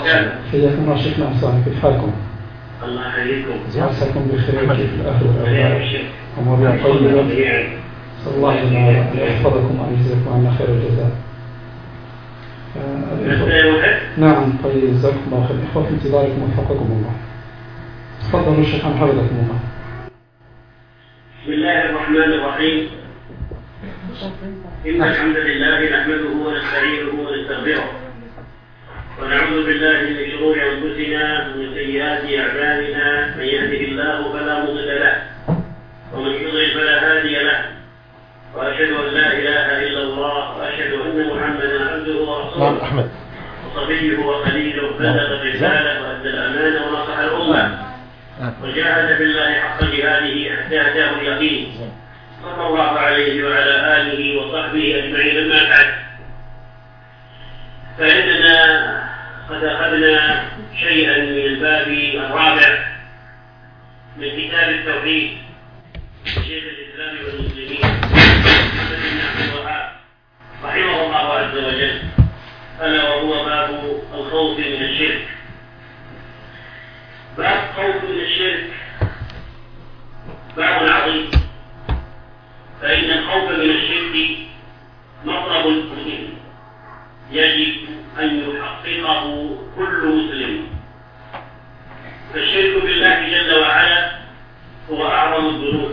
وبركاته. حياكم الله شيخنا حسان، كيف حالكم؟ الله يحييكم. عساكم بخير كيف الأخذ ومريع طيبة. صلى الله أن يحفظكم وأن يجزاكم عنا خير الجزاء. نعم طيب، جزاكم الله خير. إخوة في انتظاركم وفقكم الله. تفضلوا الشيخ حفظكم الله. بسم الله الرحمن الرحيم. إن الحمد لله نحمده ونستعينه ونستغفره ونعوذ بالله من شرور أنفسنا ومن سيئات أعمالنا. من يهده الله فلا مضل له ومن يضلل فلا هادي له، وأشهد أن لا إله إلا الله وأشهد أن محمدا عبده ورسوله وصفيه وخليله. بلغ الرسالة وأدى الأمانة ونصح الأمة وجاهد بالله حق جهاده حتى أتاه اليقين، صلى الله عليه وعلى آله وصحبه أجمعين. أما بعد، فإننا قد أخذنا شيئا من الباب الرابع من كتاب التوحيد لشيخ الإسلام والمسلمين محمد بن عبد الوهاب رحمه الله عز وجل، ألا وهو باب الخوف من الشرك. باب الخوف من الشرك باب عظيم، فإن الخوف من الشرك مطلب مهم يجب أن يحققه كل مسلم. فالشرك بالله جل وعلا هو أعظم الذنوب،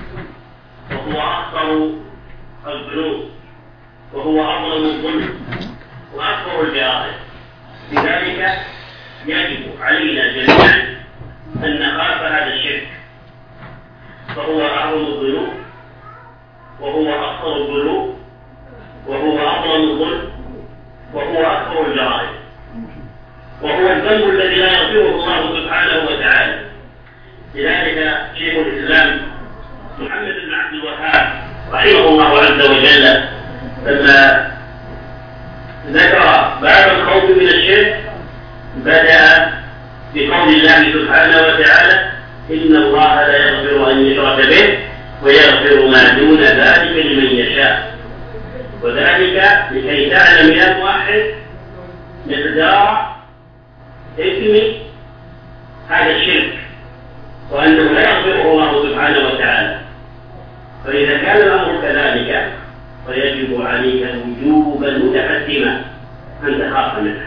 وهو أخطر الذنوب، وهو أظلم الظلم، وأكبر الجرائم. لذلك يجب علينا جميعا أن نخاف هذا الشرك، فهو أعظم الذنوب، وهو أخطر الذنوب، وهو أظلم الظلم، وهو أكبر الجرائم، وهو الذنب الذي لا يغفره الله سبحانه وتعالى. لذلك شيخ الإسلام محمد بن عبد الوهاب رحمه الله عز وجل لما ذكر باب الخوف من الشرك بدأ بقول الله سبحانه وتعالى: إن الله لا يغفر أن يشرك به ويغفر ما دون ذلك لمن يشاء. وذلك لكي تعلم يا موحد مقدار إثم هذا الشرك، وأنه لا يغفره الله سبحانه وتعالى. فإذا كان الأمر كذلك فيجب عليك وجوبا متحتما أن تخاف منه.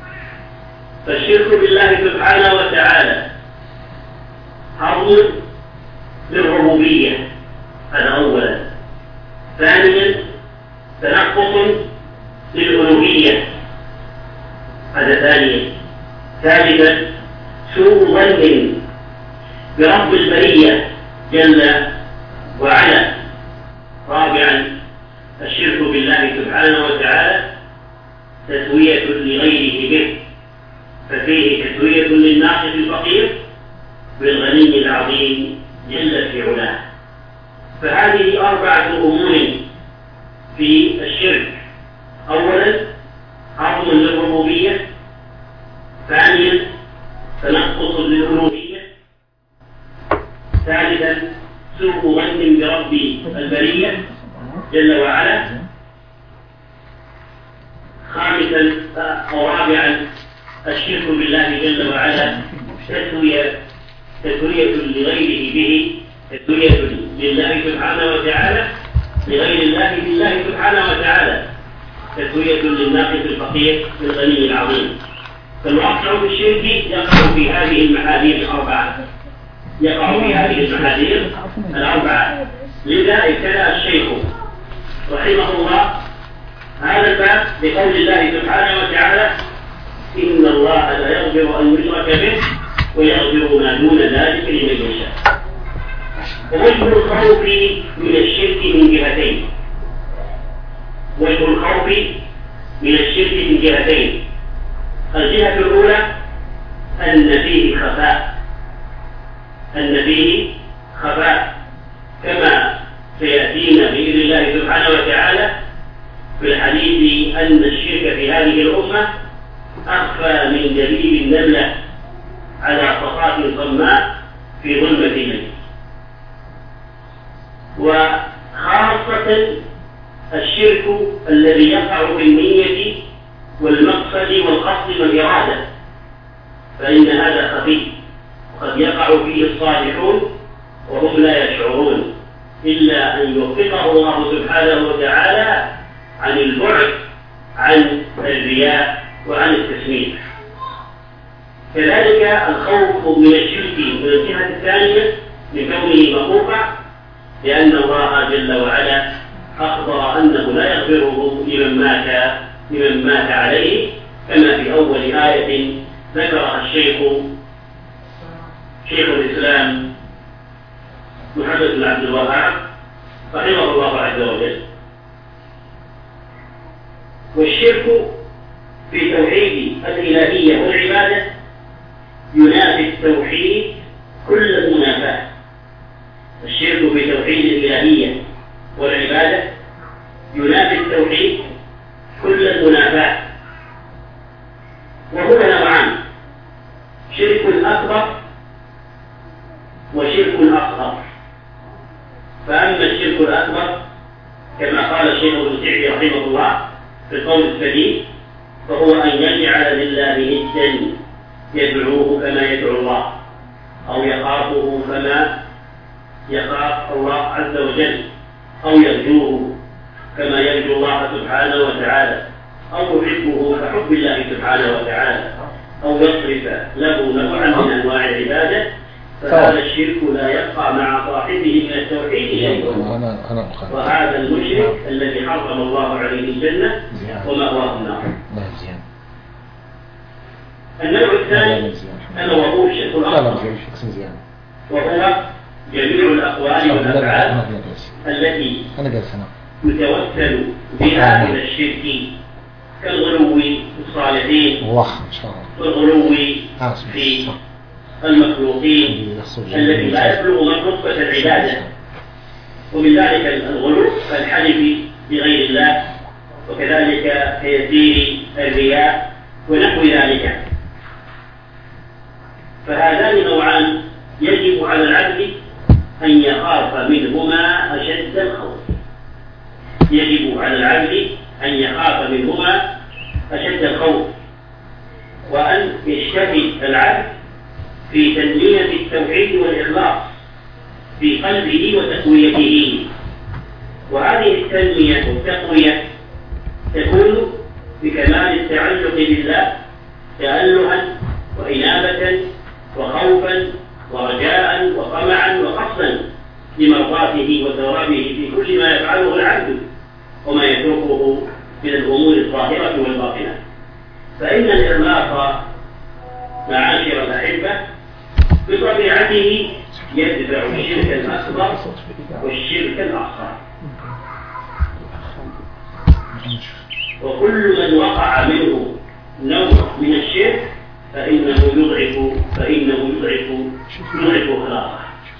فالشرك بالله سبحانه وتعالى حرم للربوبية، هذا أولا. ثانيا تنقص للألوهية، هذا ثانيا. ثالثا سوء ظن برب البرية جل وعلا. رابعا الشرك بالله سبحانه وتعالى تسوية لغيره به، ففيه تسوية للناقص الفقير بالغني العظيم جل في علاه. فهذه أربعة أمور في الشرك: أولا عظم للربوبية، ثانيا تنقص للألوهية، ثالثا سوء ظن برب البرية جل وعلا، خامسا أو رابعا الشرك بالله جل وعلا تسوية لغيره به، تسوية لله سبحانه وتعالى لغير الله بالله سبحانه وتعالى، تسوية للناقص الفقير بالغني العظيم. فالواقع في الشرك يقع في هذه المحاذير الأربعة، يقع في هذه المحاذير الأربعة. لذا ابتدأ الشيخ رحمه الله هذا الباب بقول الله سبحانه وتعالى: إن الله لا يغفر أن يشرك به ويغفر ما دون ذلك لمن يشاء. ووجه الخوف من الشرك من جهتين. وجه الخوف من الشرك من جهتين: الجهة الأولى أن فيه خفاء، كما سيأتينا بإذن الله سبحانه وتعالى في الحديث أن الشرك في هذه الأمة أخفى من دبيب النملة على صفات صماء في ظلمة الليل. وخاصة الشرك الذي يقع في النية والمقصد والقصد والإرادة، فإن هذا خفي قد يقع فيه الصالحون وهم لا يشعرون، إلا أن يوفقه الله سبحانه وتعالى عن البعد عن الرياء وعن التسمية. كذلك الخوف من الشرك من الجهة الثانية من كونه مخوفا، لأن الله جل وعلا أخبر أنه لا يغفره لمن مات عليه، كما في أول آية ذكرها شيخ الإسلام محمد بن عبد الوهاب رحمه الله عز وجل. والشرك في توحيد الإلهية والعبادة ينافي التوحيد كل المنافاة. الشرك في توحيد الإلهية والعبادة ينافي التوحيد كل المنافاة، وهو نوعان: شرك أكبر وشرك أصغر. فأما الشرك الأكبر كما قال الشيخ ابن سعدي رحمه الله في القول السديد، فهو أن يجعل لله ندا يدعوه كما يدعو الله، أو يخافه كما يخاف الله عز وجل، أو يرجوه كما يرجو الله سبحانه وتعالى، أو يحبه كحب الله سبحانه وتعالى، أو يصرف له نوعا من أنواع العبادة، فهذا الشرك لا يبقى مع صاحبه من التوحيد شيء، وهذا المشرك الذي حرم الله عليه الجنة ومأواه النار. النوع الثاني أنه وهو الشرك الأصغر، وهو جميع الأقوال والأفعال التي يتوسل بها إلى الشرك، كالغلو في الصالحين والغلو في المخلوقين الذي لا يبلغ من رتبة العبادة، ومن ذلك الغلو كالحلف بغير الله، وكذلك كيسير الرياء ونحو ذلك. فهذان نوعان يجب على العبد أن يخاف منهما أشد الخوف، يجب على العبد أن يخاف منهما أشد الخوف، وأن يجتهد العبد في تنمية التوحيد والإخلاص في قلبه وتقويته. وهذه التنمية والتقوية تكون بكمال التعلق بالله تألها وإنابة وخوفا ورجاء وطمعا وقصدا لمرضاته وثوابه في كل ما يفعله العبد وما يتركه من الأمور الظاهرة والباطنة. فإن الإخلاص معاشر الأحبة بطبيعته يدفع الشرك الأكبر والشرك الأصغر، وكل من وقع منه نوع من الشرك فإنه يضعف خلاصه.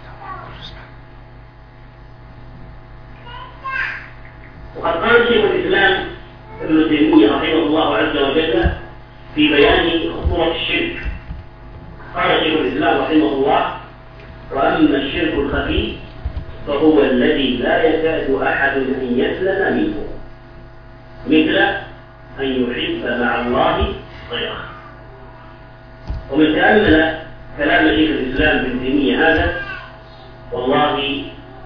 وقد قال شيخ الإسلام ابن تيمية رحمه الله عز وجل في بيان خطورة الشرك، قال شيخ الإسلام رحمه الله: وأما الشرك الخفي فهو الذي لا يكاد أحد أن يسلم منه، مثل أن يحب مع الله غيره. ومن تأمل كلام شيخ الإسلام ابن تيمية هذا والله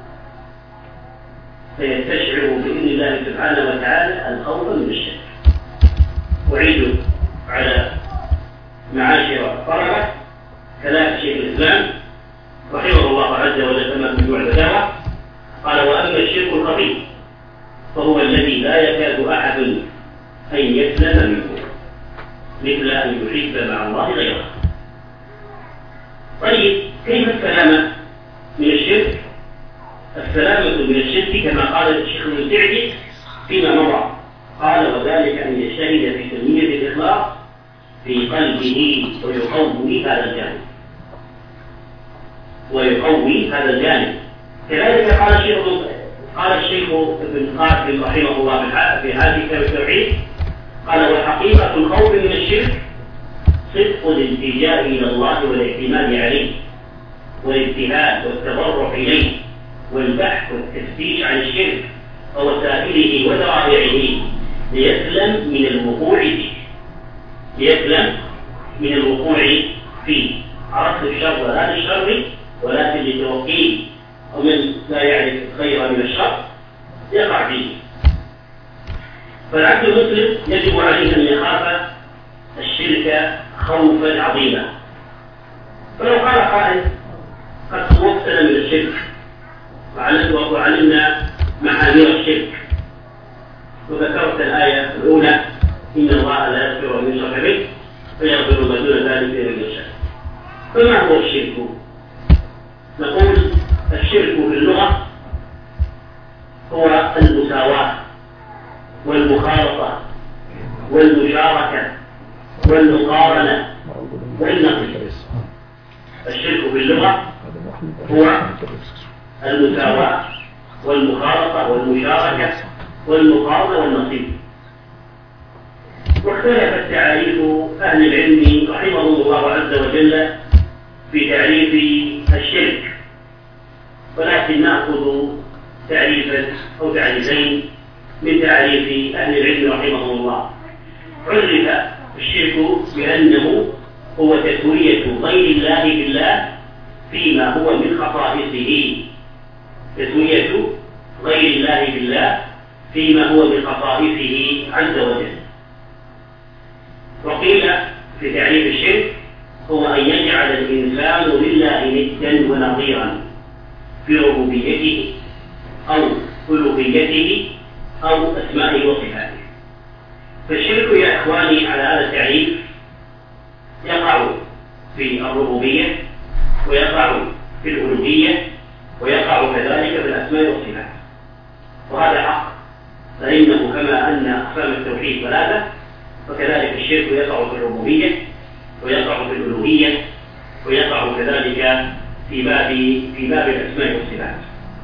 سيستشعر بإذن الله سبحانه وتعالى الخوف من الشرك. أعيد على معاشر الطلبة كلام شيخ الإسلام رحمه الله عز وجل كما في البداية، قال: وأما الشرك الخفي فهو الذي لا يكاد أحد أن يسلم منه، مثل أن يحب مع الله غيره. طيب، كيف السلامة من الشرك؟ السلامة من الشرك كما قال الشيخ ابن سعدي فيما مضى، قال: وذلك أن يجتهد في تنمية الإخلاص في قلبه ويقوي هذا الجانب. كذلك قال الشيخ ابن قاسم رحمه الله في هذه كتاب التوحيد، قال: وحقيقة الخوف من الشرك صدق الالتجاء إلى الله والاعتماد عليه والابتهال والتضرع إليه والبحث والتفتيش عن الشرك ووسائله وذرائعه ليسلم من الوقوع فيه، أردت الشر لا للشر ولكن لتوقيه، ومن لا يعرف الخير من الشر يقع فيه. فالعبد المسلم يجب عليه أن يخاف الشرك خوفا عظيما. فلو قال قائل قد خوفتنا من الشرك وعلمنا محاذير الشرك وذكرت الآية الأولى إن الله لا يغفر أن يشرك به ويغفر ما دون ذلك لمن يشاء، فما هو الشرك؟ نقول الشرك في اللغة هو المساواة والمخالطة والمشاركة والمقارنة والنقل. الشرك في اللغة هو المساواة والمخالطة والمشاركة والمقارنة والنصيب. واختلفت تعريف أهل العلم رحمهم الله عز وجل في تعريف الشرك، ولكن نأخذ تعريفا أو تعريفين من تعريف أهل العلم رحمهم الله. عرف الشرك بأنه هو تسوية غير الله بالله فيما هو من خصائصه، تسوية غير الله بالله فيما هو من خصائصه عز وجل. وقيل في تعريف الشرك هو أن يجعل الإنسان لله ندا ونظيرا في ربوبيته أو ألوهيته أو أسمائه وصفاته. فالشرك يا إخواني على هذا التعريف يقع في الربوبية ويقع في الألوهية ويقع كذلك في الأسماء والصفات، وهذا حق، فإنه كما أن أقسام التوحيد ثلاثة فكذلك الشرك يقع في الربوبية ويقع في الألوهية ويقع كذلك في باب الأسماء والصفات.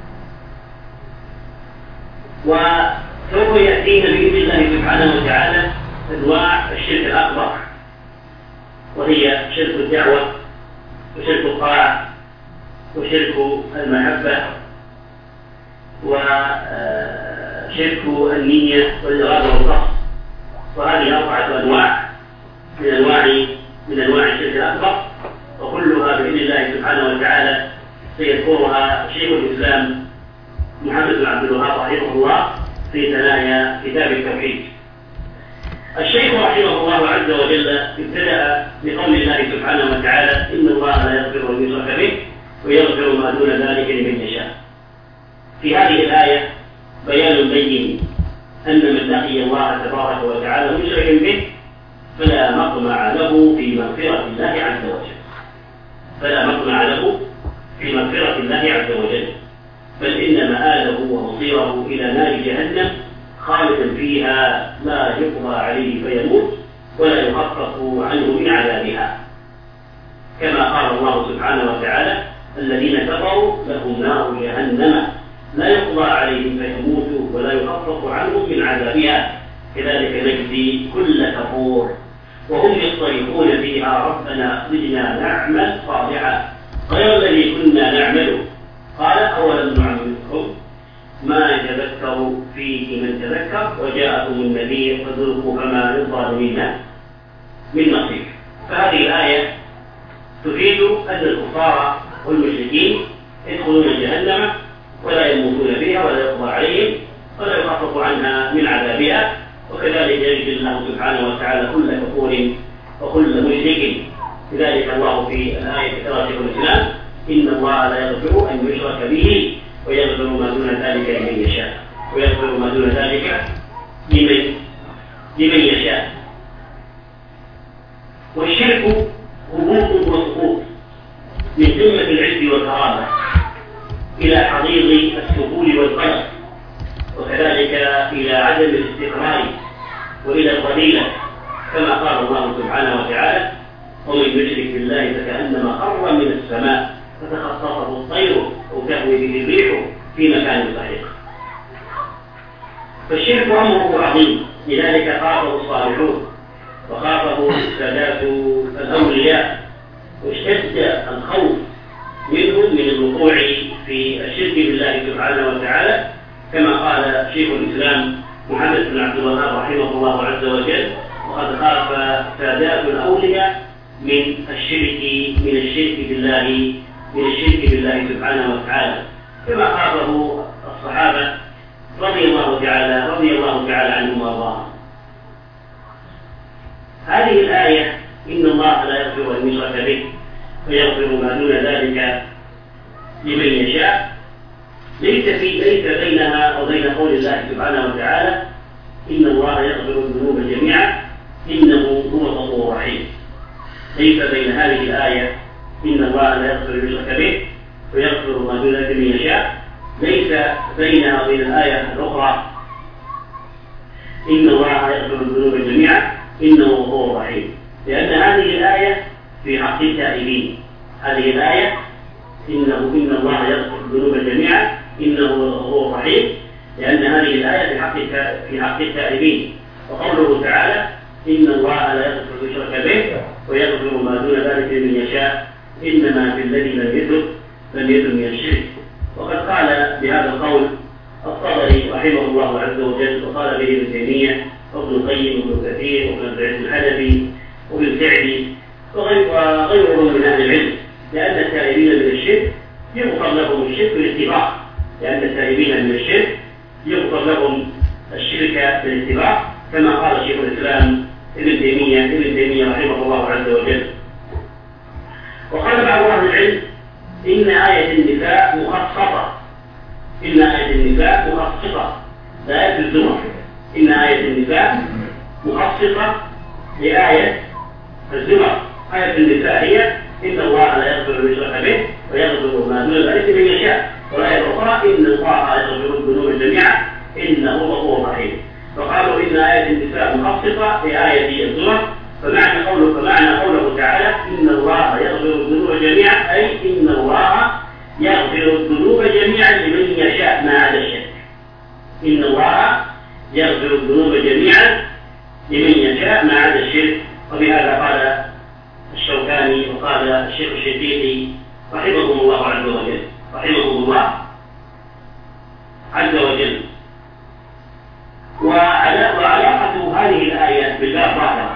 وسوف يأتينا بإذن الله سبحانه وتعالى أنواع الشرك الأكبر، وهي شرك الدعوة وشرك الطاعة وشرك المحبة وشرك النية والإرادة والقصد. وهذه 4 أنواع من أنواع الشرك الأكبر، وكلها بإذن الله سبحانه وتعالى سيذكرها شيخ الإسلام محمد بن عبد الوهاب رحمه الله في ثنايا كتاب التوحيد. الشيخ رحمه الله عز وجل ابتدأ بقول الله سبحانه وتعالى إن الله لا يغفر أن يشرك به ويغفر ما دون ذلك لمن يشاء. في هذه الآية بيان بين أن من لقي الله تبارك وتعالى مشركا به فلا مطمع له في مغفرة الله عز وجل، فلا مطمع له في مغفرة الله عز وجل، بل إن مآله ومصيره إلى نار جهنم خالدا فيها لا يقضى عليه فيموت ولا يخفف عنه من عذابها، كما قال الله سبحانه وتعالى الذين كفروا لهم نار جهنم لا يقضى عليهم فيموتوا ولا يخفف عنهم من عذابها كذلك نجزي كل كفور وهم يصطرخون فيها ربنا أخرجنا نعمل صالحا غير الذي كنا نعمله قال أولم نعملكم ما يتذكر فيه من تذكر وجاءكم النذير فذوقوا فما للظالمين من نصير. فهذه الآية تفيد أن الكفار والمشركين يدخلون جهنم ولا يموتون فيها ولا يقضى عليهم ولا يخفف عنها من عذابها، وكذلك يجزي الله سبحانه وتعالى كل كفور وكل مشرك. لذلك الله في الآية قال شيخ الإسلام إن الله لا يغفر أن يشرك به ويغفر ما دون ذلك لمن يشاء، ويغفر ما دون ذلك لمن يشاء. والشرك هبوط وسقوط من قمة العز والكرامة إلى حضيض السهول والقلق، وكذلك إلى عدم الاستقرار وإلى الرذيلة، كما قال الله سبحانه وتعالى ومن يشرك بالله فكأنما خر من السماء فتخطفه الطير أو تهوي به الريح في مكان سحيق. فالشرك أمره عظيم، لذلك خافه الصالحون وخافه سادات الأولياء، واشتد الخوف منهم من الوقوع في الشرك بالله سبحانه وتعالى، كما قال شيخ الإسلام محمد بن عبد الوهاب رحمه الله عز وجل وقد خاف سادات الأولياء من الشرك بالله سبحانه وتعالى، كما قاله الصحابة رضي الله تعالى عنهم وارضاهم. هذه الآية إن الله لا يغفر أن يشرك به ويغفر ما دون ذلك لمن يشاء، ليس بينها وبين قول الله سبحانه وتعالى إن الله يغفر الذنوب جميعا إنه هو الغفور الرحيم. ليس بين هذه الآية إن الله لا يغفر أن يشرك به ويغفر ما دون ذلك لمن يشاء، ليس بينها وبين الآية الأخرى إن الله يغفر الذنوب جميعا إنه هو الغفور الرحيم، لأن هذه الآية في حق التائبين. هذه الآية إن الله يغفر الذنوب جميعا إنه هو الغفور الرحيم، لأن هذه الآية في حق التائبين. وقوله تعالى إن الله لا يغفر أن يشرك به ويغفر ما دون ذلك لمن يشاء إنما في الذي لم يتب من الشرك. وقد قال بهذا القول الطبري رحمه الله عز وجل، وقال به ابن تيمية وابن القيم وابن كثير وابن العز الحلبي وابن سعدي وغيرهم من أهل العلم، لأن التائبين من الشرك يغفر لهم الشرك بالاتباع، لأن التائبين من الشرك يغفر لهم الشرك بالاتباع، كما قال شيخ الإسلام ابن تيمية رحمه الله عز وجل. وقال بعض أهل العلم إن آية النساء مخصصة، لا آية الزمر، إن آية النساء مخصصة لآية الزمر. آية النساء هي إن الله لا يغفر أن يشرك به ويغفر ما دون ذلك لمن يشاء، والآية الأخرى إن الله يغفر الذنوب جميعا إنه هو الغفور الرحيم. فقالوا إن آية النساء مخصصة لآية الزمر، فمعنى قوله تعالى إن الله يغفر الذنوب جميعا أي إن الله يغفر الذنوب جميعا لمن يشاء ما عدا الشرك. إن الله يغفر الذنوب جميعا لمن يشاء ما عدا الشرك. وبهذا قال الشوكاني وقال الشيخ الشنقيطي رحمهم الله عز وجل. وعلاقة هذه الآية بالباب ظاهرة،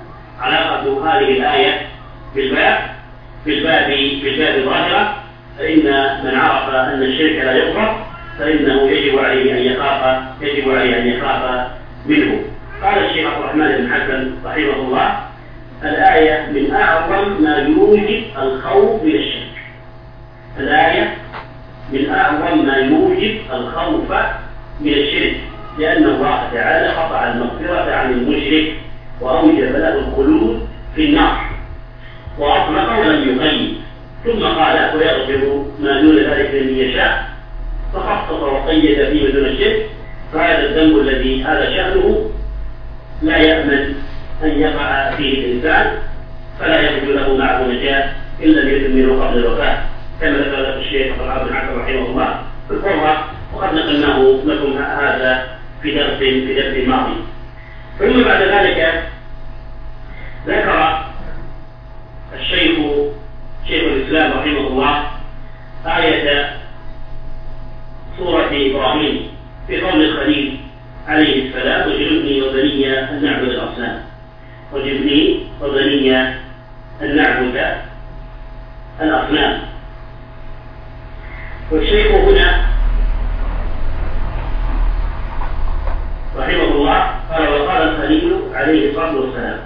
بالباب ظاهرة، فإن من عرف أن الشرك لا يغفر فإنه يجب عليه أن يخاف منه. قال الشيخ عبد الرحمن بن حسن رحمه الله الآية من أعظم ما يوجب الخوف من الشرك. الآية من أعظم ما يوجب الخوف من الشرك، لأن الله تعالى قطع المغفرة عن المشرك وأوجب له الخلود في النار، وأطلق ولم يقيد، ثم قال ويغفر ما دون ذلك لمن يشاء، فخصص وقيد فيه دون الشرك. فهذا الذنب الذي هذا شأنه لا يأمن أن يقع فيه الإنسان، فلا يجد له معه نجاة إلا بإذن منه قبل الوفاة، كما ذكر الشيخ عبد الرحمن بن حسن رحمه الله في القرى، وقد نقلناه لكم هذا في درس ماضي. ثم بعد ذلك ذكر شيخ الإسلام رحمه الله آية سورة إبراهيم في قول الخليل عليه السلام وجنبني وبني أن نعبد الأصنام، وجنبني وبني أن نعبد الأصنام. والشيخ هنا رحمه الله قال وقال الخليل عليه الصلاة والسلام،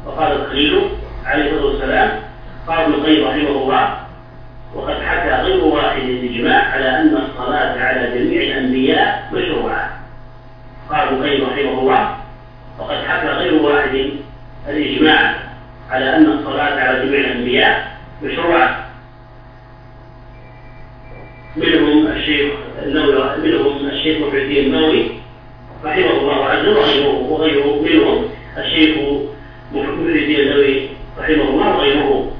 قال ابن القيم رحمه الله وقد حكى غير واحد الإجماع على أن الصلاة على جميع الأنبياء مشروعة. قال ابن القيم رحمه الله وقد حكى غير واحد الإجماع على أن الصلاة على جميع الأنبياء مشروعة، منهم الشيخ محي الدين النووي رحمه الله عز وجل وغيره منهم الشيخ محي الدين النووي رحمه الله وغيره.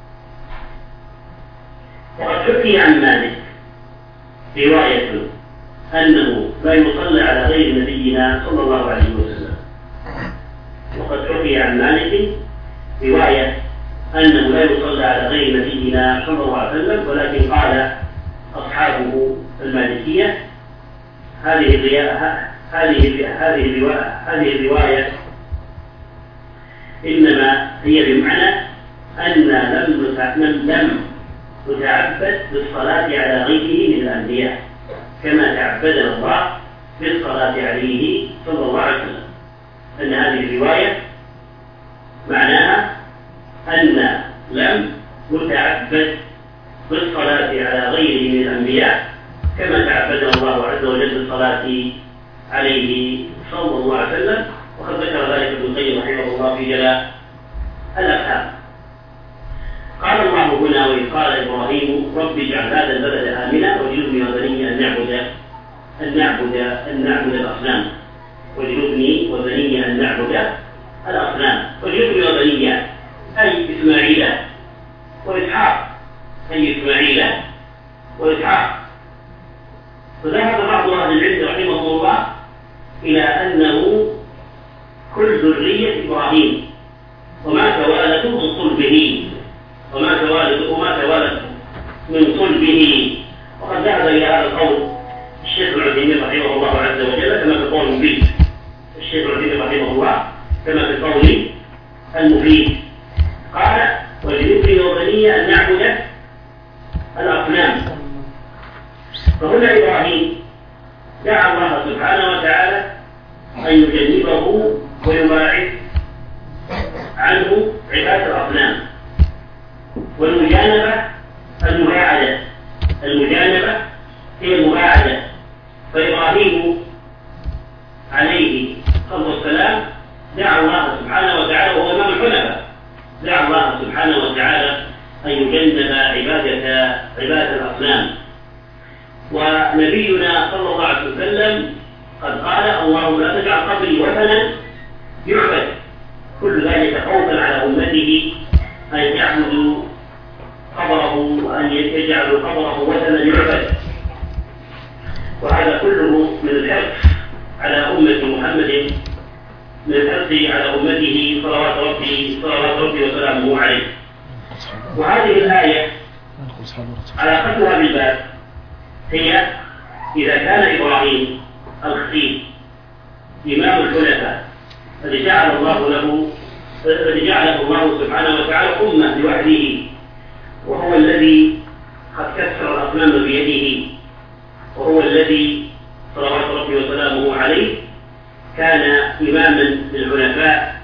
وقد حكي عن مالك رواية أنه لا يصلى على غير نبينا صلى الله عليه وسلم. وقد حكي عن مالك رواية أنه لا يصلى على غير نبينا صلى الله عليه وسلم، ولكن قال أصحابه المالكية هذه الرواية إنما هي بمعنى أننا لم نتعبد بالصلاة على غيره من الأنبياء كما تعبدنا الله بالصلاة عليه صلى الله عليه وسلم. أن هذه الرواية معناها أن لم نتعبد بالصلاة على غيره من الأنبياء كما تعبدنا الله عز وجل بالصلاة عليه صلى الله عليه وسلم. وقد ذكر ذلك ابن القيم رحمه الله في جلاء الأفهام. قال الله هنا: وإذ قال إبراهيم رب اجعل هذا البلد آمنا واجنبني وبني أن نعبد الأصنام. واجنبني وبني أن نعبد الأصنام. واجنبني وبني أي إسماعيل وإسحاق، أي إسماعيل وإسحاق. فذهب بعض أهل العلم رحمه الله إلى أنه كل ذرية إبراهيم وما توالت من صلبه من صلبه. وقد ذهب إلى هذا القول الشيخ العثيمين رحمه الله عز وجل كما في القول المفيد. الشيخ العثيمين رحمه الله كما في القول المفيد قال: واجنبني وبني أن نعبد الأصنام. فهنا إبراهيم دعا الله سبحانه وتعالى أن يجنبه ويباعد عنه عبادة الأصنام. والمجانبة المجانبة هي المباعدة. فإبراهيم عليه الصلاة والسلام دعا الله سبحانه وتعالى وهو إمام الحنفاء، دعا الله سبحانه وتعالى أن يجنب عبادة الأصنام. ونبينا صلى الله عليه وسلم قد قال: اللهم لا تجعل قبري وثنا يعبد. كل ذلك خوفا على أمته أن يعبدوا قبره وأن يجعلوا قبره وثنا يعبد. وهذا كله من الحرص على أمة محمد، من الحرص على أمته صلوات ربي وسلامه عليه. وهذه الآية علاقتها بالباب هي إذا كان إبراهيم الخليل إمام الحنفاء الذي جعله الله سبحانه وتعالى أمة لوحده، وهو الذي قد كسر الأصنام بيده، وهو الذي صلوات ربي وسلامه عليه كان إماما للحنفاء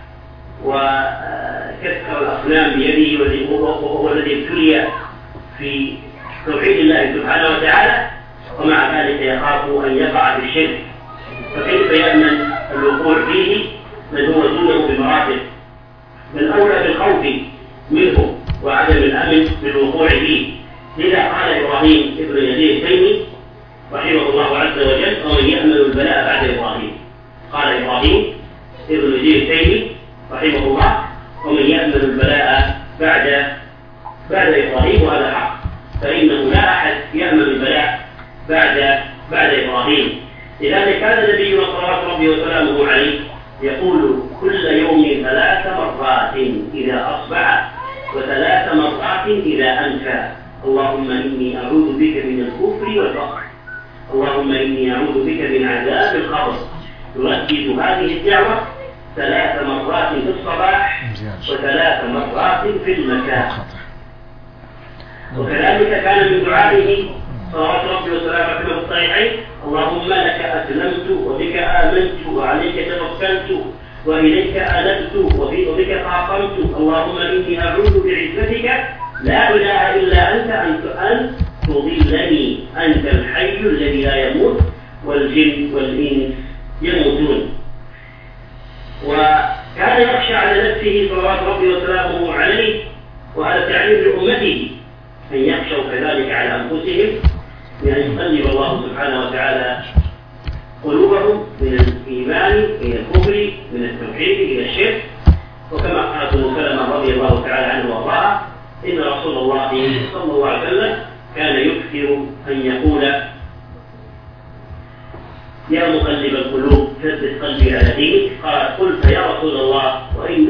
وكسر الأصنام بيده، وهو الذي ابتلي في توحيد الله سبحانه وتعالى، ومع ذلك يخاف أن يقع في الشرك. فكيف يأمن الوقوع فيه من هو دونه بمراتب؟ من أولى بالخوف منه وعدم الأمن بالوقوع فيه. لذا قال إبراهيم ابن يزيد التيمي رحمه الله عز وجل: ومن يأمن البلاء بعد إبراهيم. قال إبراهيم ابن يزيد التيمي رحمه الله: ومن يأمن البلاء بعد إبراهيم. وهذا حق، فإنه لا أحد يأمن البلاء بعد إبراهيم. لذلك كان نبينا صلوات ربي وسلامه عليه يقول كل يوم 3 مرات إذا أصبح و3 مرات إذا أمسى: اللهم إني أعوذ بك من الكفر والفقر، اللهم إني أعوذ بك من عذاب القبر. يردد هذه الدعوة 3 مرات في الصباح و3 مرات في المساء. وكذلك كان من دعائه صلوات ربي وسلامه عليه في الصحيحين: اللهم لك أسلمت وبك آمنت وعليك توكلت وإليك آنبت وبك خاصمت، اللهم إني أعوذ بعزتك لا إله إلا أن تضلني، أنت الحي الذي لا يموت والجن والإنس يموتون. وكان يخشى على نفسه صلوات ربي وسلامه عليه، وهذا تعليم لأمته أن يخشوا كذلك على أنفسهم بأن يقلب الله سبحانه وتعالى قلوبهم من الإيمان إلى الكفر، من التوحيد إلى الشرك. وكما قال ابن سلمة رضي الله تعالى عنه وارضاه: إن رسول الله صلى الله عليه وسلم كان يكثر أن يقول: يا مقلب القلوب ثبت قلبي على دينك. قلت يا رسول الله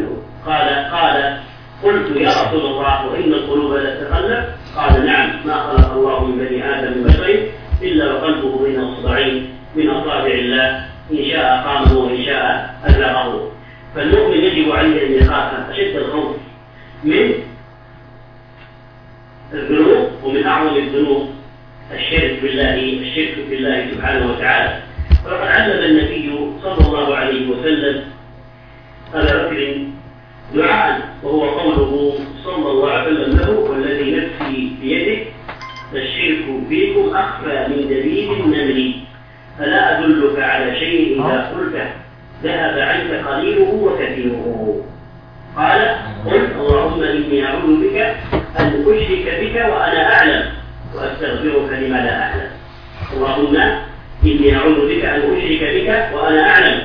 قلت يا رسول الله وإن القلوب لا تتقلب؟ قال: نعم، ما خلق الله من بني آدم من بشر إلا وقلبه بين أصبعين من أصابع الله، إن شاء قامه وإن شاء أزلقه. فالمؤمن يجب عليه أن يخاف أشد الخوف من الذنوب، ومن أعظم الذنوب الشرك بالله سبحانه وتعالى. وقد علم النبي صلى الله عليه وسلم أبا بكر دعاء، وهو قوله صلى الله عليه وسلم له: والذي نفسي بيده الشرك فيكم أخفى من دبيب النمل، ألا أدلك على شيء إذا قلته ذهب عنك قليله وكثيره؟ قال: قل اللهم إني أعوذ بك أن أشرك بك وأنا أعلم وأستغفرك لما لا أعلم. اللهم إني أعوذ بك أن أشرك بك وأنا أعلم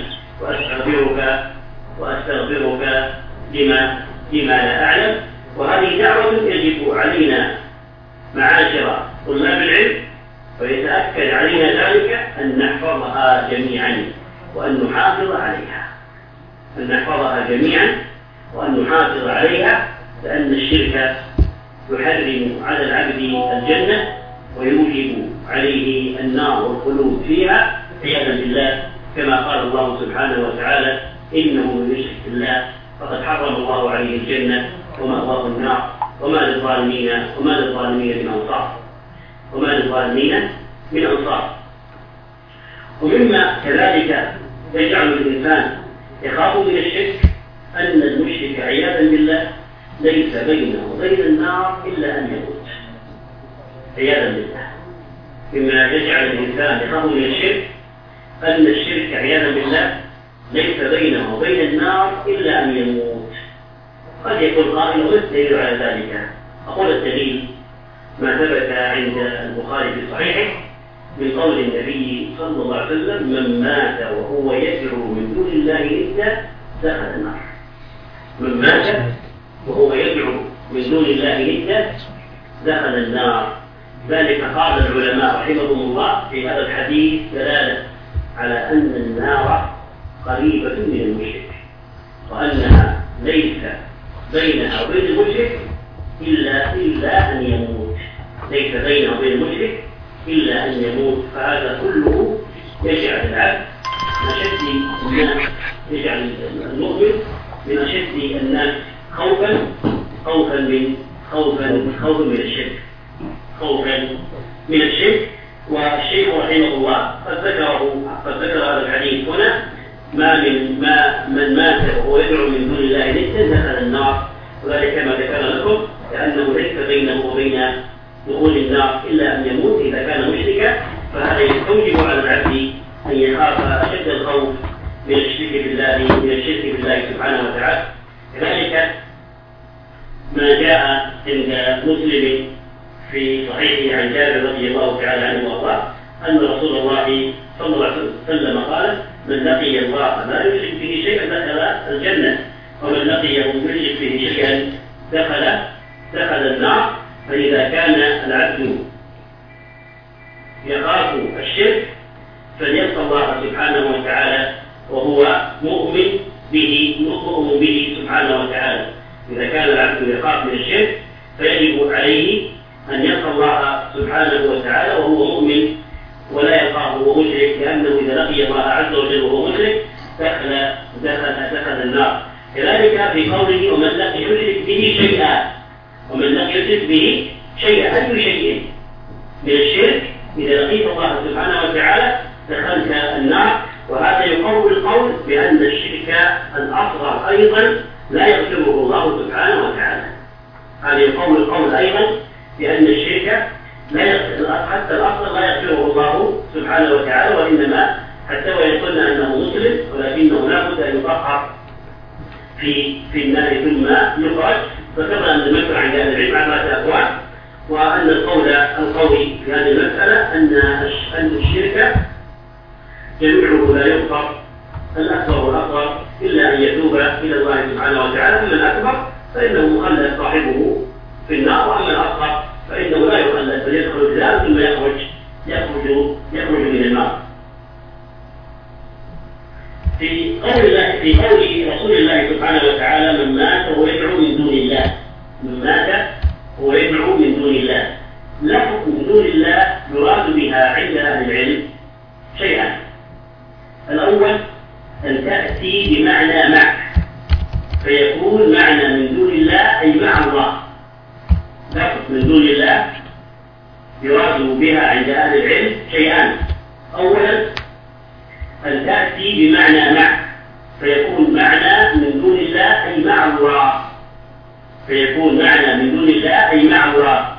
وأستغفرك لما لا أعلم. وهذه دعوة يجب علينا معاشر طلاب العلم، ويتأكد علينا ذلك أن نحفظها جميعا وأن نحافظ عليها، لأن الشرك يحرم على العبد الجنة ويوجب عليه النار والخلود فيها عياذا بالله، كما قال الله سبحانه وتعالى: إنه من يشرك بالله فقد حرم الله عليه الجنة ومأواه النار وما للظالمين من أنصار. ومما كذلك يجعل الإنسان يخاف من الشرك أن المشرك عياذا بالله ليس بينه وبين النار إلا أن يموت عياذا بالله. مما يجعل الإنسان يخاف من الشرك أن الشرك عياذا بالله ليس بينه وبين النار إلا أن يموت. قد يكون قائل: وما الدليل على ذلك؟ أقول: الدليل ما ثبت عند البخاري في صحيحه من قول النبي صلى الله عليه وسلم: من مات وهو يدعو من دون الله ندا دخل النار. من مات وهو يدعو من دون الله ندا دخل النار. ذلك قال العلماء رحمهم الله في هذا الحديث دلالة على أن النار قريبة من المشرك، وأنها ليس بينها وبين المشرك إلا أن يموت، فهذا كله يجعل العبد يجعل المؤمن من أشد الناس خوفا من الشرك. والشيخ رحمه الله قد ذكر هذا الحديث هنا: من مات وهو يدعو من دون الله ندا دخل النار. وذلك كما ذكر لكم لأنه ليس بينه وبين دخول النار إلا أن يموت إذا كان مشركا، فهذا يستوجب على العبد أن يخاف أشد الخوف من الشرك بالله سبحانه وتعالى. كذلك ما جاء عند مسلم في صحيحه عن جابر رضي الله تعالى عنه وارضاه أن رسول الله صلى الله عليه وسلم قال: من لقي الله لا يشرك به شيئا دخل الجنة، ومن لقيه يشرك به شيئا دخل النار. فإذا كان العبد يخاف الشرك فليلقى الله سبحانه وتعالى وهو مؤمن به سبحانه وتعالى. إذا كان العبد يخاف من الشرك فيجب عليه أن يلقى الله سبحانه وتعالى وهو مؤمن ولا يخاف وهو مشرك، لأنه إذا لقي الله عز وجل وهو مشرك دخل النار. كذلك في قوله: ومن لم يشرك به شيئا أي شيء من الشرك إذا لقيت الله سبحانه وتعالى دخلت النار. وهذا يقوي القول بأن الشرك الأصغر أيضا لا يغفره الله سبحانه وتعالى. هذا يقوي القول أيضا بأن الشرك حتى الأصغر لا يغفره الله سبحانه وتعالى، وإنما حتى وإن قلنا أنه مسلم ولكنه لا بد أن يطهر في النار ثم يخرج. فكما أن المسألة عند أهل العلم على 3 أقوال، وأن القول القوي في هذه المسألة أن الشرك جميعه لا يغفر، الأكبر والأصغر، إلا أن يتوب إلى الله سبحانه وتعالى. أما الأكبر فإنه مخلد صاحبه في النار، وأما الأصغر فإنه لا يخلد بل يدخل الجنة ثم يخرج من النار. في قول رسول الله سبحانه وتعالى: من مات وهو يدعو من دون الله، لفظ من دون الله يراد بها عند أهل العلم شيئا. الأول أن تأتي بمعنى مع، فيكون معنى من دون الله أي مع الله، لفظ من دون الله يراد بها عند أهل العلم شيئان. أولا أن تأتي بمعنى مع، فيكون معنى من دون الله أي مع الله، فيكون معنى من دون الله أي مع الله.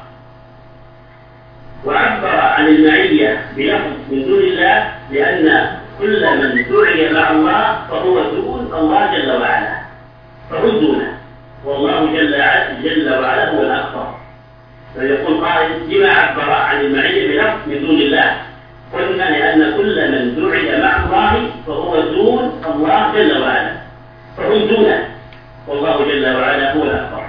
وعبر عن المعية بلفظ من دون الله لأن كل من دعي مع الله فهو دون الله جل وعلا، فهو دونه، والله جل وعلا هو الأكبر. فيقول قائل لما عبر عن المعية بلفظ من دون الله؟ قلنا لأن كل من دعي مع الله فهو دون الله جل وعلا، فهو دونه، والله جل وعلا هو الأكبر.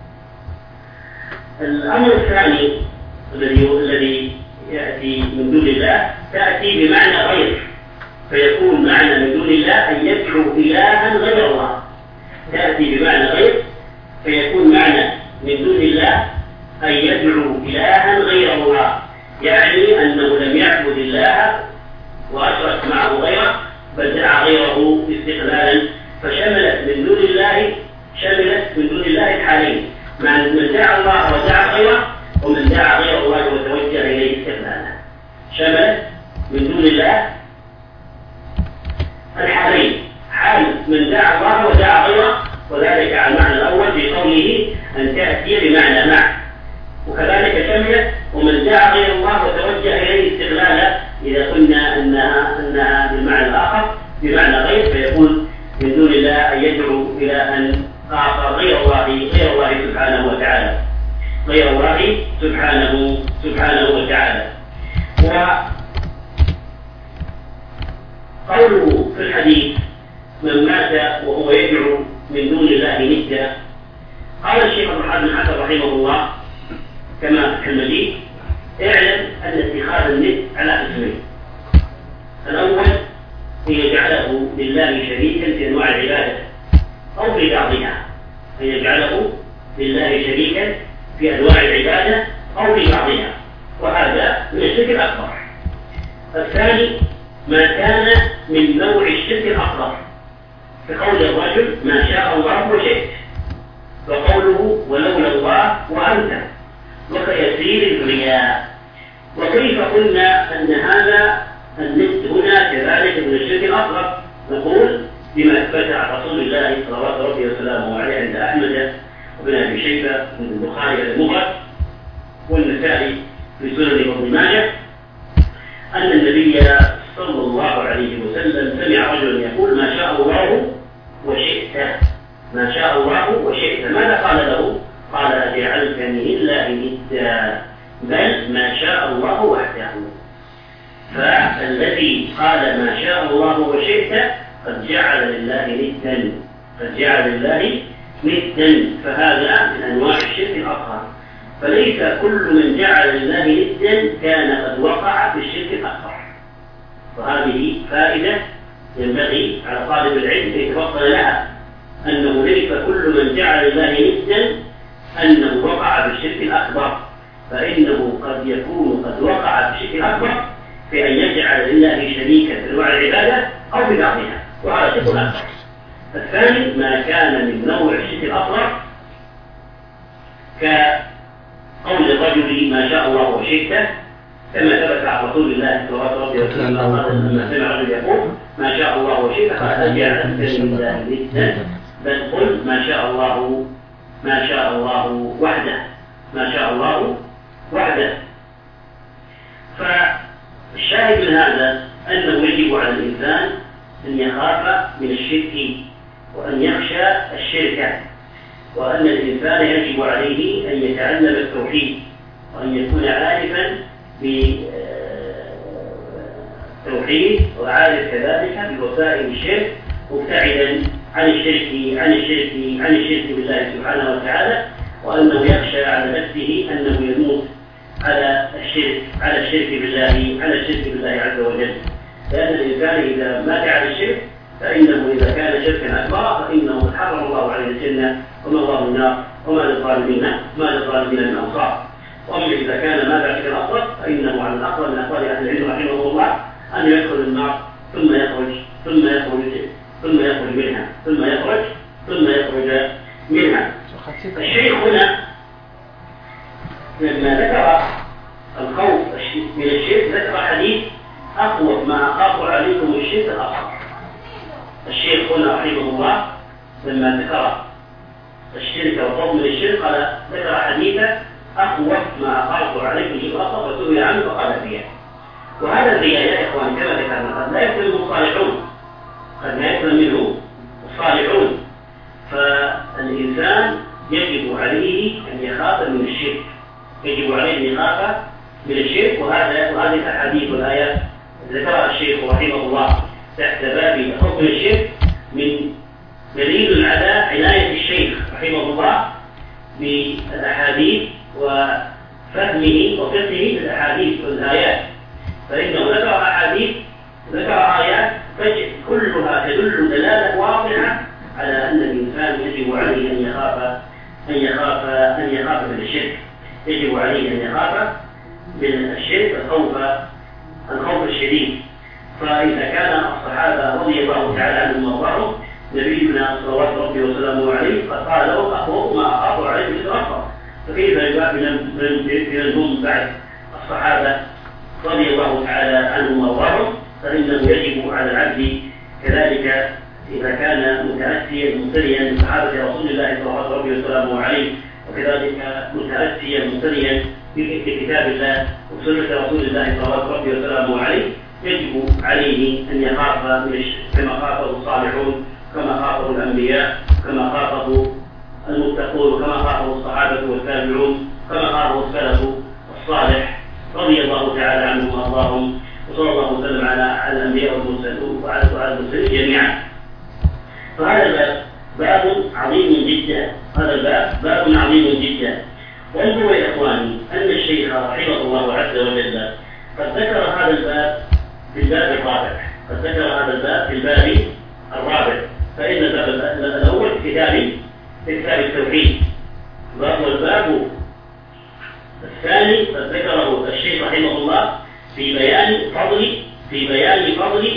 الأمر الثاني الذي يأتي من دون الله تأتي بمعنى غير، فيكون معنى من دون الله أن يدعو إلها غير الله، تأتي بمعنى غير فيكون معنى من دون الله أن يدعو إلها غير الله، يعني أنه لم يعبد الله وأشرك معه غيره بل دعا غيره استقلالا، فشملت من دون الله الحالين، من دعا الله ودعا غيره ومن دعا غير الله وتوجه إليه استقلالا، شملت من دون الله الحالين، حال من دعا الله ودعا غيره، وذلك على المعنى الأول في قوله أن تأتي بمعنى مع، وكذلك شملت ومن دعا غير الله وتوجه إليه استقلالا إذا قلنا أنها بالمعنى الآخر بمعنى غير، فيكون من دون الله أن يدعو إلى أن آخر غير الله سبحانه وتعالى، غير الله سبحانه وتعالى. وقوله في الحديث من مات وهو يدعو من دون الله ندا، قال الشيخ محمد بن حسن رحمه الله كما في المجيد: اعلم أن اتخاذ الند على قسمين، الأول أن يجعله لله شريكا في أنواع العبادة أو في بعضها، أن يجعله لله شريكا في أنواع العبادة أو في بعضها، وهذا من الشرك الأكبر. الثاني ما كان من نوع الشرك الأصغر، كقول الرجل ما شاء الله وشئت، وقوله ولولا الله وأنت، وكيسير الرياء. وكيف قلنا أن هذا الند هنا كذلك من الشرك الأصغر؟ نقول بما أثبت عن رسول الله صلوات ربي وسلامه عليه عند أحمد وابن أبي شيبة من البخاري المفرد والنسائي في سنن ابن ماجه أن النبي صلى الله عليه وسلم سمع رجلا يقول ما شاء الله وشئت، ما شاء الله وشئت. ماذا قال له؟ قال أجعلتني لله ندا، بل ما شاء الله وحده. فالذي قال ما شاء الله وشئت قد جعل لله ندا، قد جعل لله ندا، فهذا من أنواع الشرك الأصغر. فليس كل من جعل لله ندا كان قد وقع في الشرك الأكبر، وهذه فائدة ينبغي على طالب العلم أن يتوصل لها، أنه ليس كل من جعل لله ندا أنه وقع في الشرك الأكبر، فإنه قد يكون قد وقع في الشرك الأكبر في أن يجعل لله شريكا في أنواع العبادة أو في بعضها، وهذا شرك أكبر. الثاني ما كان من نوع الشرك الأصغر كقول الرجل ما شاء الله وشئت، كما ثبت عن رسول الله صلى الله عليه وسلم لما سمع الرجل يقول ما شاء الله وشئت قال أجعلتني لله ندا، بل قل ما شاء الله وحده، ما شاء الله وحده. فالشاهد من هذا أنه يجب على الإنسان أن يخاف من الشرك وأن يخشى الشرك، وأن الإنسان يجب عليه أن يتعلم التوحيد وأن يكون عارفا بالتوحيد وعارف كذلك بوسائل الشرك، مبتعدا عن الشرك بالله سبحانه وتعالى، وأنه يخشى على نفسه أنه يموت على الشرك بالله عز وجل، لأن الإنسان إذا مات على الشرك فإنه إذا كان شركا أكبر فإنه حرم الله عليه الجنة ومأواه النار وما للظالمين من أنصار. وأما إذا كان مات على شركا أصغر فإنه على الأقوى من أقوال أهل العلم رحمه الله أن يدخل النار ثم يخرج منها. الشيخ هنا لما ذكر الخوف من الشرك ذكر حديث أخوف ما أخاف عليكم الشرك الأصغر. الشيخ هنا رحمه الله لما ذكر الشرك والخوف من الشرك قال ذكر حديثا أخوف ما أخاف عليكم الشرك الأصغر فسئل عنه فقال فيها. وهذا الرياء يا إخوان كما ذكرنا قد لا يسلم الصالحون، قد لا يسلم منه الصالحون، فالإنسان يجب عليه أن يخاف من الشرك، يجب عليه أن يخاف من الشرك. وهذه الأحاديث والآيات ذكرها الشيخ رحمه الله تحت باب حكم الشرك من دليل على عناية الشيخ رحمه الله بالأحاديث وفهمه وفقهه بالأحاديث والآيات، فإنه ذكر أحاديث ذكر آيات كلها تدل دلالة واضحة على أن الإنسان يجب عليه أن يخاف من الشرك، يجب عليه أن يخاف من الشرك الخوف الشديد. فإذا كان الصحابة رضي الله تعالى عنهم وارضاهم نبينا صلوات ربي وسلامه عليه قد قال له أخوف ما أخاف عليه الأكبر، فكيف يبقى من هم بعد الصحابة رضي الله تعالى عنهم وارضاهم؟ فإنه يجب على العبد كذلك إذا كان متأسيا مقتديا بصحابة رسول الله صلى الله عليه وسلم عليه، وكذلك متأسيا مقتديا بكتاب الله وسنة رسول الله صلى الله عليه وسلم عليه، يجب عليه أن يخاف كما خافه الصالحون، كما خافه الأنبياء، كما خافه المتقون، كما خافه الصحابة والتابعون، كما خافه السلف الصالح رضي الله تعالى عنهم وأرضاهم، وصلى الله وسلم على الأنبياء والمرسلين وعلى المرسلين جميعا. فهذا باب عظيم جدا، هذا باب عظيم جدا. وانظروا يا إخواني أن الشيخ رحمه الله عز وجل قد ذكر هذا الباب في الباب الرابع، قد ذكر هذا الباب في الباب الرابع، فإن الباب الأول في كتاب التوحيد، والباب الثاني قد ذكره الشيخ رحمه الله في بيان فضل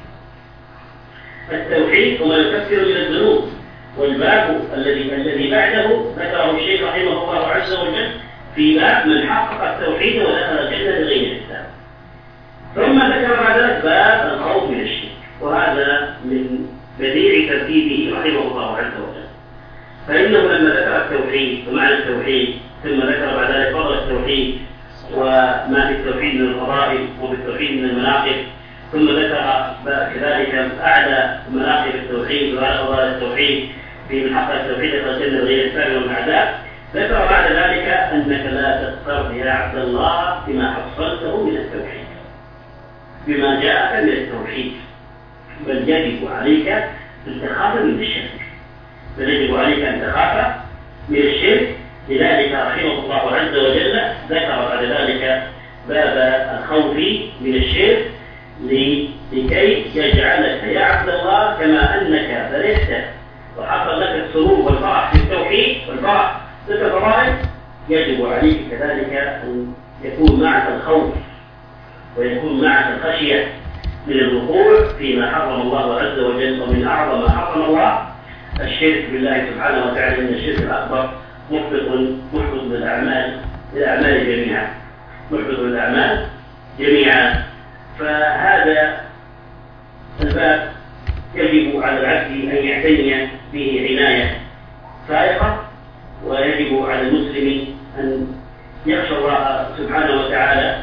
التوحيد وما يكفر من الذنوب. والباب الذي بعده ذكره الشيخ رحمه الله عز وجل في باب من حقق التوحيد ودخل الجنة بغير حساب. ثم ذكر بعد ذلك باب الخوف من الشرك، وهذا من بديع ترتيبه رحمه الله عز وجل. فإنه لما ذكر التوحيد ومعنى التوحيد ثم ذكر بعد ذلك فضل التوحيد وما في التوحيد من الفضائل وفي التوحيد من المناقب، ثم ذكر كذلك أعلى مناقب التوحيد وأعلى فضائل التوحيد في من حق التوحيد الجنة غير السابق والأعداء. ذكر بعد ذلك أنك لا تغتر يا عبد الله بما حصلته من التوحيد، بما جاءك من التوحيد، بل يجب عليك أن تخاف من الشرك، بل يجب عليك أن تخاف من الشرك. لذلك رحمه الله عز وجل ذكر بعد ذلك باب الخوف من الشرك لكي يجعلك يا عبد الله كما أنك فرحت وحصل لك السرور والفرح في التوحيد والفرح في الفضائل، يجب عليك كذلك أن يكون معك الخوف ويكون معك الخشية من الوقوع فيما حرم الله عز وجل. ومن أعظم ما حرم الله الشرك بالله سبحانه وتعالى، من الشرك الأكبر محبط للأعمال جميعا، محبط للأعمال جميعا. فهذا الباب يجب على العبد أن يعتني به عناية فائقة، ويجب على المسلم أن يخشى الله سبحانه وتعالى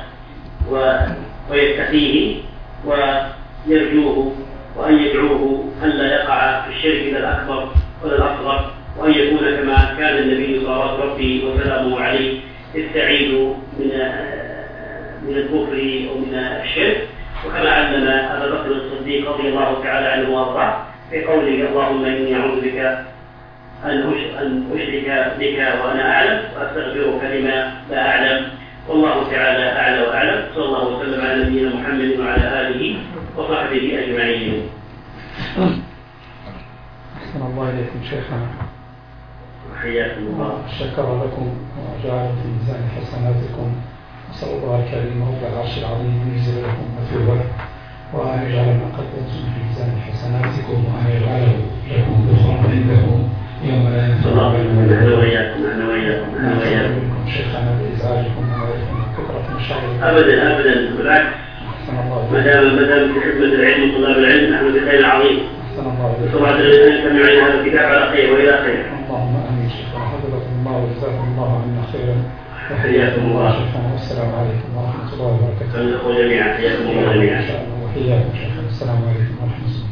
ويتقيه ويرجوه، وأن يدعوه أن لا يقع في الشرك لا الأكبر ولا الأصغر، وأن يكون كما كان النبي صلى الله عليه وسلم عليه يستعيذ من الكفر ومن الشرك، وكما علم أبا بكر الصديق رضي الله تعالى عنه وارضاه في قوله اللهم إني أعوذ بك أن أشرك بك وأنا أعلم وأستغفرك لما لا أعلم، والله تعالى أعلى وأعلم. صلى الله وسلم على نبينا محمد وعلى آله وصحبه أجمعين. أحسن الله إليكم شيخنا، حياكم الله، شكر لكم وجعل في ميزان حسناتكم، نسأل الله الكريم رب العرش العظيم أن يجزل لكم مثوبة، وأن يجعل ما قدمتم في ميزان حسناتكم، وأن يجعله لكم ذخرا عنده يوم لا ينفع مال ولا بنون. شيخنا أبدا أبدا بالعكس. ما دام في خدمة العلم وطلاب العلم نحن بخير عظيم. وسرعة الإنسان يستمع إلى هذا الكتاب على خير وإلى خير. اللهم آمين شيخنا، حفظكم الله وجزاكم الله عنا خيرا. حياكم الله شيخنا، والسلام عليكم ورحمة الله وبركاته. جميعا حياكم الله جميعا. وحياكم شيخنا، السلام عليكم ورحمة الله.